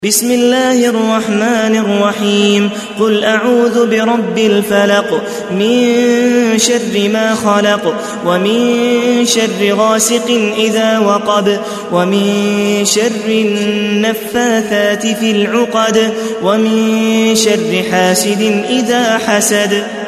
بسم الله الرحمن الرحيم قل أعوذ برب الفلق من شر ما خلق ومن شر غاسق إذا وقب ومن شر النفاثات في العقد ومن شر حاسد إذا حسد